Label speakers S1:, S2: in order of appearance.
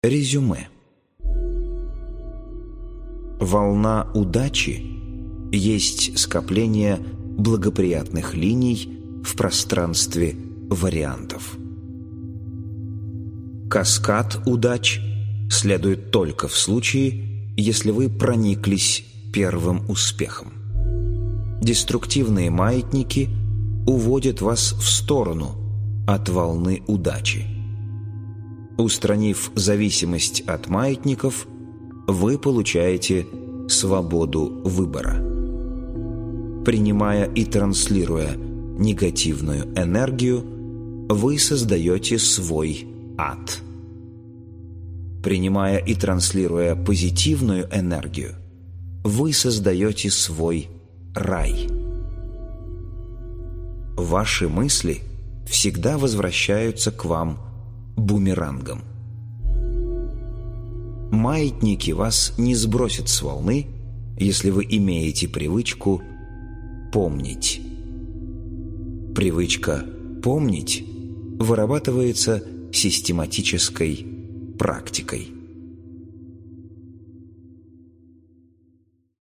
S1: Резюме. Волна удачи есть скопление благоприятных линий в пространстве вариантов. Каскад удач следует только в случае, если вы прониклись первым успехом. Деструктивные маятники уводят вас в сторону от волны удачи. Устранив зависимость от маятников, вы получаете свободу выбора. Принимая и транслируя негативную энергию, вы создаете свой ад. Принимая и транслируя позитивную энергию, вы создаете свой рай. Ваши мысли всегда возвращаются к вам бумерангом. Маятники вас не сбросят с волны, если вы имеете привычку помнить. Привычка помнить вырабатывается систематической практикой.